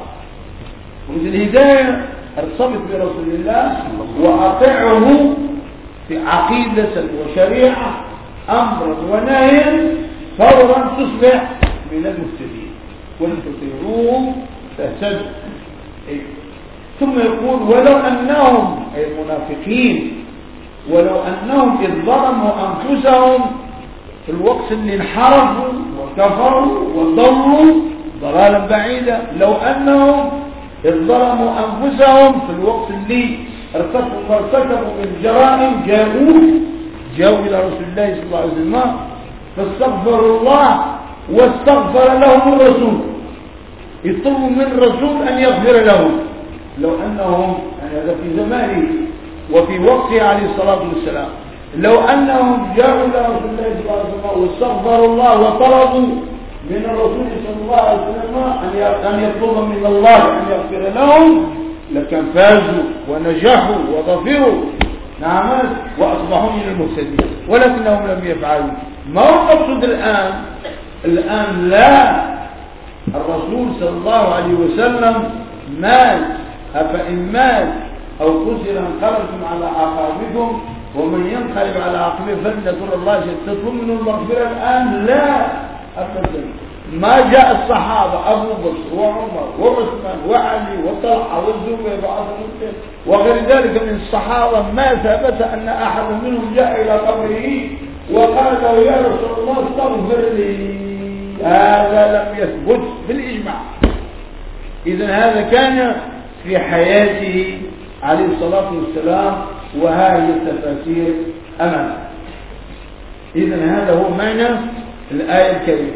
ومثل الهداية ارتبط برسول الله وأطيعه في عقيدة وشريعة أمرا ونهيا فورا تصبح من المهتدين. وإن تطيعوه تهتدوا. ثم يقول ولو أنهم أي المنافقين ولو أنهم إذ ظلموا أنفسهم في الوقت اللي انحرفوا وكفروا وضلوا ضلالا بعيدا، لو أنهم إذ ظلموا أنفسهم في الوقت اللي ارتكبوا ارتكبوا الجرائم جاءوا جاءوا إلى رسول الله صلى الله عليه وسلم فاستغفروا الله واستغفر لهم الرسول، يطلبوا من الرسول أن يغفر لهم. لو أنهم يعني هذا في زمانه وفي وقته عليه الصلاة والسلام، لو أنهم جاءوا إلى رسول الله صلى الله عليه وسلم واستغفروا الله وطلبوا من الرسول صلى الله عليه وسلم أن يطلب من الله أن يغفر لهم لكان فازوا ونجحوا وظفروا نعم وأصبحوا من المفسدين، ولكنهم لم يفعلوا. ما هو المقصود الآن؟ الآن لا، الرسول صلى الله عليه وسلم مات، أفإن مات أو قتل انقلبتم على أعقابكم ومن ينقلب على عقبه فلن يضر الله شيئا. تطلب منه المغفرة الآن؟ لا أبدا. ما جاء الصحابة أبو بكر وعمر وعثمان وعلي وطلحة والزبير وغير ذلك من الصحابة ما ثبت أن أحد منهم جاء إلى قبره وقال له يا رسول الله استغفر لي، هذا لم يثبت بالإجماع. إذن هذا كان في حياته عليه الصلاة والسلام، وهذه التفاسير أمامنا. إذن هذا هو معنى الآية الكريمة.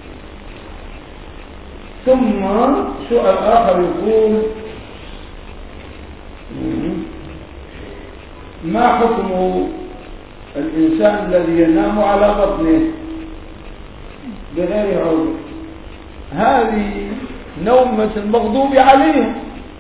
ثم سؤال آخر يقول ما حكم الإنسان الذي ينام على بطنه بغير عذر؟ هذه نومة المغضوب عليهم.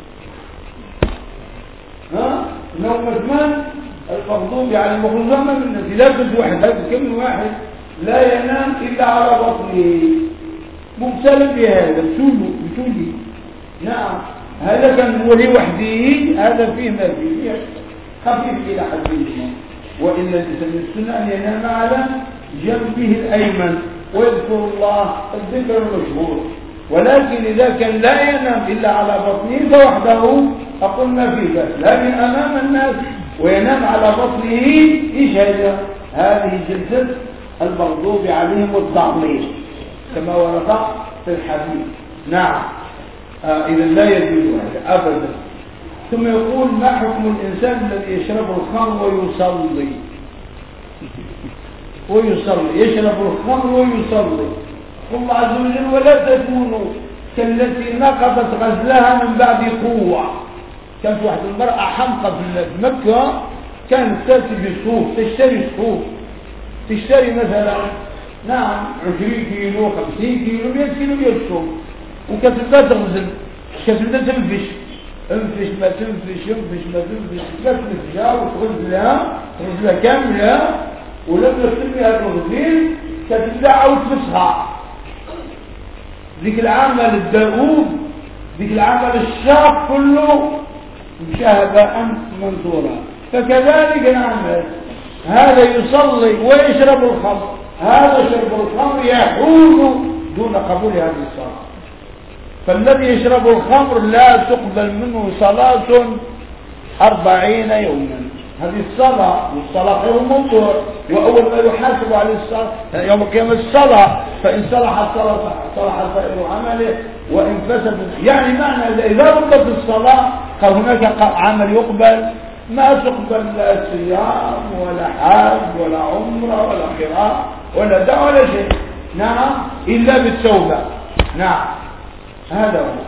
ها نومة من؟ المغضوب على المغضوب من الناس. لا بد واحد، هذا كم واحد لا ينام إلا على بطنه مبتلى بهذا بتولي بتولي نعم، هذا كان هو لوحده، هذا فيه ما فيه خفيف إلى حد ما. وإلا من السنة أن ينام على جنبه الأيمن ويذكر الله الذكر المشهور. ولكن إذا كان لا ينام إلا على بطنه فوحده أقول ما فيه بس، لكن أمام الناس وينام على بطنه إيش هذا؟ هذه جلسة المغضوب عليهم والتعظيم كما ورد في الحديث. نعم آه إذا لا يجوز هذا أبدا. ثم يقول ما حكم الإنسان الذي يشرب الخمر ويصلي ويصلي يشرب الخمر ويصلي؟ الله عز وجل ولا تكونوا كالتي نقضت غزلها من بعد قوة. كانت واحدة المرأة حمقى في مكة، كانت تأتي بصوف، تشتري صوف، تشتري مثلا نعم عشرين كيلو خمسين كيلو مئة كيلو يصوف، وكانت لا تغزل، كانت لا تنفش، انفش ما تنفش انفش ما تنفش، تنفشها وتغزلها تغزلها كاملة، ولما تسمي هذا الغزيل كانت تدعى وتفسها. ذيك العمل الدؤوب، ذيك العمل الشاق كله مشاهدة منظورة. فكذلك نعمل هذا يصلي ويشرب الخمر، هذا شرب الخمر يحول دون قبول هذه الصلاة. فالذي يشرب الخمر لا تقبل منه صلاة أربعين يوما. هذه الصلاة والصلاة خير موضوع، وأول ما يحاسب عليه الصلاة يوم القيامة الصلاة، فإن صلح الصلاة صلح سائر عمله وإن فسد. يعني معنى إذا ردت الصلاة قال هناك عمل يقبل، ما تقبل لا صيام ولا حج ولا عمرة ولا قراءة ولا دعوة ولا شيء. نعم إلا بالتوبة. نعم هذا هو.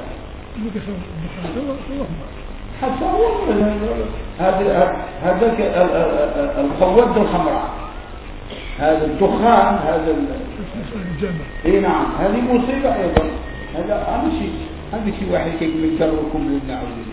حتى هو هذا هذا الخواد الخمراء، هذا الدخان، هذا الجامع. اي نعم هذه مصيبة أيضا. هذا أهم شيء، هذا شيء واحد كيف يكرركم لله عز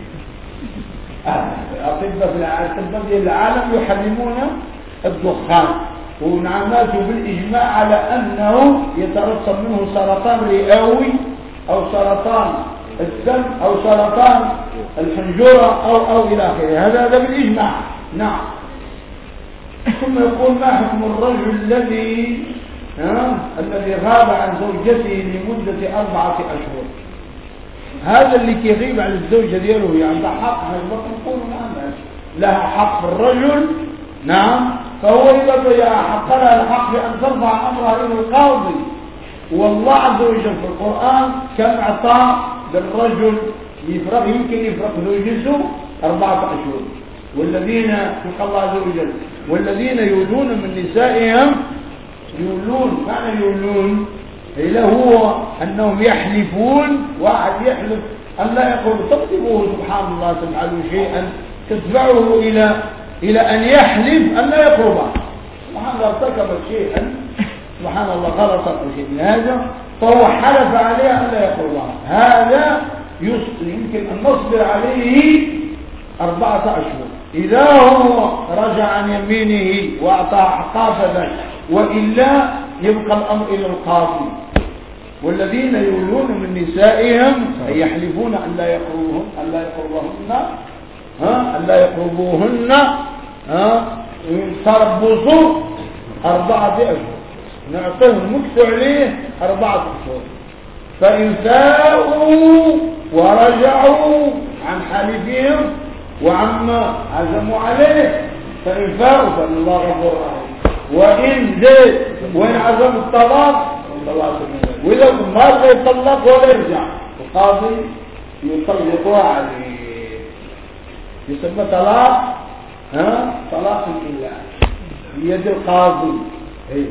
أطباء في العالم العالم يحرمون الدخان، ونعماته بالإجماع على أنه يترتب منه سرطان رئوي أو سرطان الدم أو سرطان الحنجرة أو أو إلى آخره. هذا هذا بالإجماع. نعم. ثم يقول ما حكم الرجل الذي ها الذي غاب عن زوجته لمدة أربعة أشهر؟ هذا اللي كيغيب عن الزوجة دياله يعني عنده حق. هذا نقول نعم لها حق في الرجل نعم. فهو إذا حق لها الحق بأن ترفع أمرها إلى القاضي. والله عز وجل في القرآن كم أعطى للرجل يفرق، يمكن يفرق زوجته أربعة أشهر. والذين في الله عز وجل والذين يولون من نسائهم يولون، معنى يولون إلا هو أنهم يحلفون، واحد يحلف أن لا يقول تكتبوه سبحان الله تفعلوا شيئا تدفعه إلى إلى أن يحلف أن لا يقربه، سبحان الله ارتكب شيئا سبحان الله غلط أو شيء من هذا، فهو حلف عليه أن لا يقربه. هذا يمكن أن نصبر عليه أربعة أشهر. إذا هو رجع عن يمينه وأعطى حقافة وإلا يبقى الأمر إلى القاضي. والذين يولون من نسائهم أي يحلفون أن لا يقربوهن أن لا يقربوهن ها أن لا يقربوهن ها تربصوا أربعة أشهر، نعطيهم مكتب عليه أربعة أشهر. فإن فاءوا ورجعوا عن حلفهم وعما عزموا عليه فإن فاءوا فإن الله غفور رحيم. وإن زاد وإن عزم الطلاق وإذا ما يطلق ولا يرجع القاضي يطلقها عليه، يسمى طلاق ها طلاق الإله بيد القاضي. أيوه.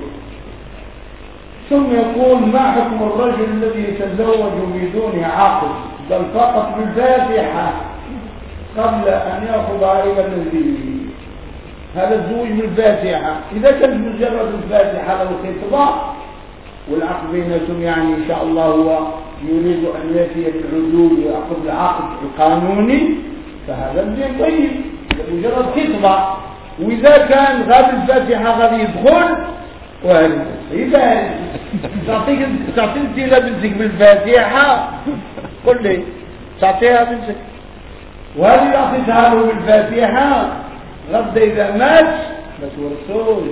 ثم يقول ما حكم الرجل الذي يتزوج بدون عقد بل فقط بالفاتحة قبل أن يأخذ إلى منزله؟ هذا الزوج بالفاتحة إذا كان مجرد الفاتحة له خطبة والعقد بينهم يعني إن شاء الله هو يريد أن يأتي بالعدول ويأخذ العقد القانوني فهذا الدين طيب مجرد خطبة. وإذا كان غاب الفاتحة غادي يدخل وهذا إذا تعطيك تعطي انت لبنتك بالفاتحة قل لي تعطيها بنتك وهذه أعطيتها له بالفاتحة غدا إذا مات ما تورثوش،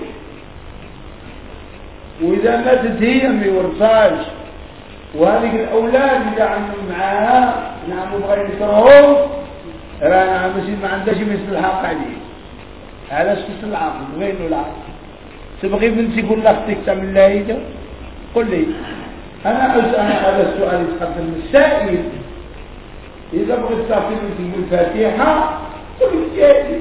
وإذا ماتت هي ما يورثاش. وهذه الأولاد إذا عندهم معاها نعم بغير يكرهوه راه ماشي ما عندهاش مثل الحق عليه على سوس العقل غير العقل. تبغي بنتي يقول لك اختك تعمل لها هيدا قل لي انا انا هذا السؤال يتقدم السائل اذا بغيت تعطي بنتي بالفاتحه قل لي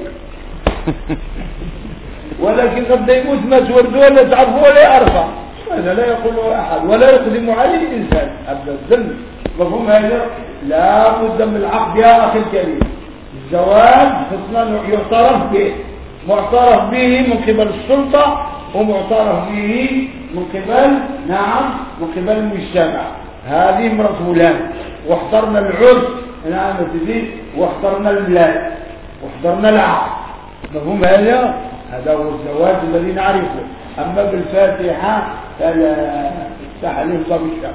ولكن غدا يموت ما توردوا ولا تعرفوا ولا يعرفها هذا لا يقوله احد ولا يقدم عليه الانسان ابدا. مفهوم هذا؟ لا بد من العقد يا اخي الكريم. الزواج خصنا يعترف به معترف به من قبل السلطة ومعترف به من قبل نعم من قبل المجتمع. هذه امرأة فلان واحضرنا العرس نعم تزيد واحضرنا البلاد واحضرنا العقد. مفهوم هذا؟ هذا هو الزواج الذي نعرفه. أما بالفاتحة فلا تحلف بالشرع.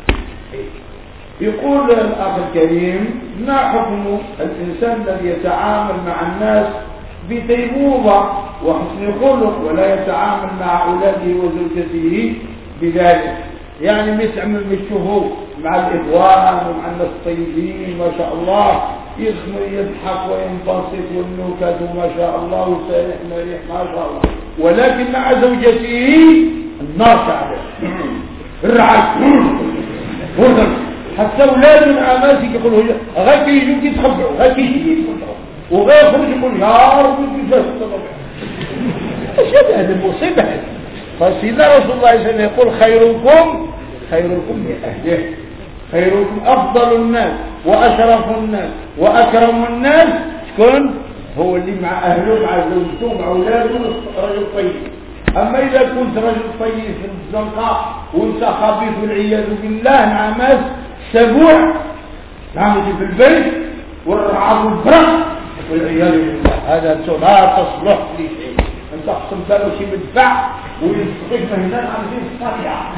يقول الأخ الكريم ما حكم الإنسان الذي يتعامل مع الناس بطيبوبة وحسن خلق ولا يتعامل مع أولاده وزوجته بذلك؟ يعني مش عمل بتشوفوا مع الإخوان ومع الناس الطيبين ما شاء الله يسمر يضحك وينبسط والنكت وما شاء الله وسارح مريح ما شاء الله، ولكن مع زوجته النار تعبه الرعاية حتى أولاد من عماسك يقولوا غير كي يجوا يتخبعوا غير كي يجوا وغير يخرج يقول يا رب الجزاء ايش هذا المصيبة؟ فسيدنا رسول الله صلى الله عليه وسلم يقول خيركم خيركم لأهله، خيركم أفضل الناس وأشرف الناس وأكرم الناس شكون؟ هو اللي مع أهله مع زوجته مع أولاده رجل طيب. أما إذا كنت رجل طيب في الزنقاء وانت خبيث والعياذ بالله مع ناس سبوع نعمل في البيت والرعاة والبرق والعياذ بالله هذا لا تصلح لشيء. انت اقسم له شيء مدفع ويستقيم هناك عن شيء صحيح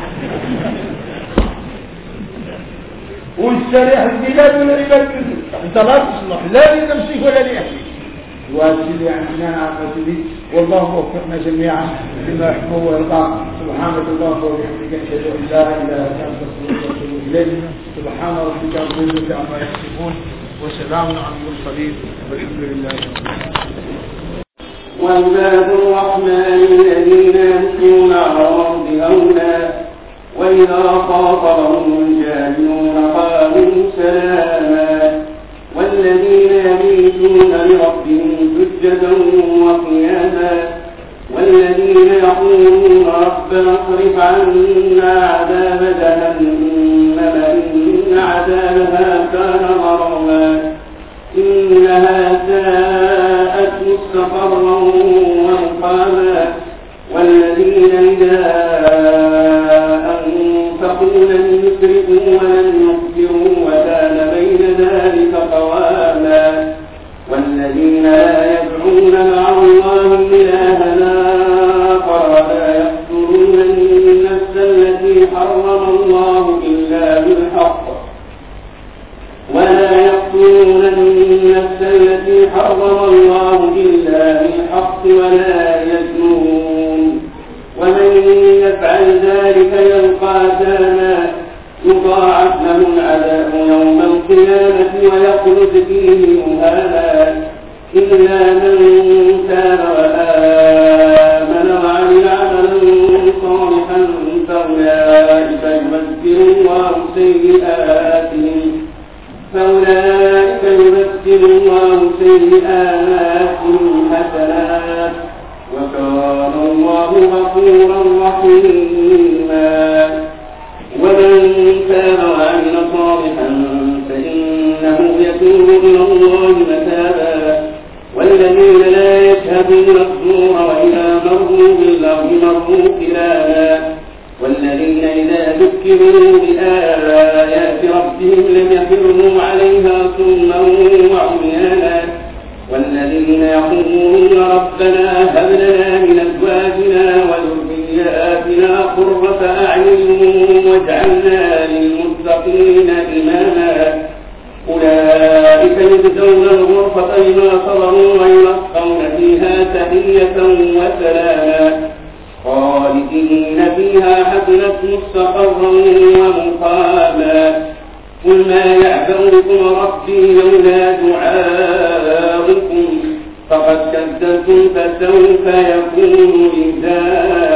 ويستريح البلاد ولا العباد انت لا تصلح لا لنفسك ولا لأهلك. واسل عنا عمتي والله وفقنا جميعا لما يحبه ويرضى. سبحانك اللهم وبحمدك اشهد ان لا اله الا انت استغفرك واتوب اليك. سبحان ربك رب العزه عما يصفون وسلام على المرسلين والحمد لله رب العالمين. وعباد الرحمن الذين يمشون على الأرض هونا وإذا خاطبهم الجاهلون قالوا سلاما والذين يبيتون لربهم سجدا وقياما والذين يقولون ربنا اصرف عنا عذاب جهنم إن عذابها كان غراما إنها ساءت مستقرا ومقاما والذين إذا أنفقوا لم يسرفوا ولم يقتروا وكان بين ذلك قواما والذين لا يدعون مع الله إلها آخر ولا يقتلون النفس التي حرم الله إلا بالحق ولا يقتلون النفس التي حرم الله إلا بالحق ولا يزنون ومن يفعل ذلك يلقى أثاما يضاعف له العذاب يوم القيامة ويخلد فيه مهانا إلا من تاب وآمن وعمل عملا صالحا فأولئك يبدل الله سيئاتهم فأولئك يبدل الله سيئاتهم حسنات وكان الله غفورا رحيما ومن تاب وعمل صالحا فإنه يتوب إلى الله متابا والذين لا يشهدون الزور وإذا مروا باللغو مروا كراما والذين إذا ذكروا بآيات ربهم لم يخروا عليها صما وعميانا والذين يقولون ربنا هب لنا من أزواجنا وذرياتنا قرة أعين واجعلنا للمتقين إماما أولئك يجزون الغرفة بما صبروا ويلقون فيها تحية وسلاما خالدين فيها حسنت مستقرا ومقاما قل ما يعبأ بكم ربي لولا دعاؤكم فقد كذبتم فسوف يكون لزاما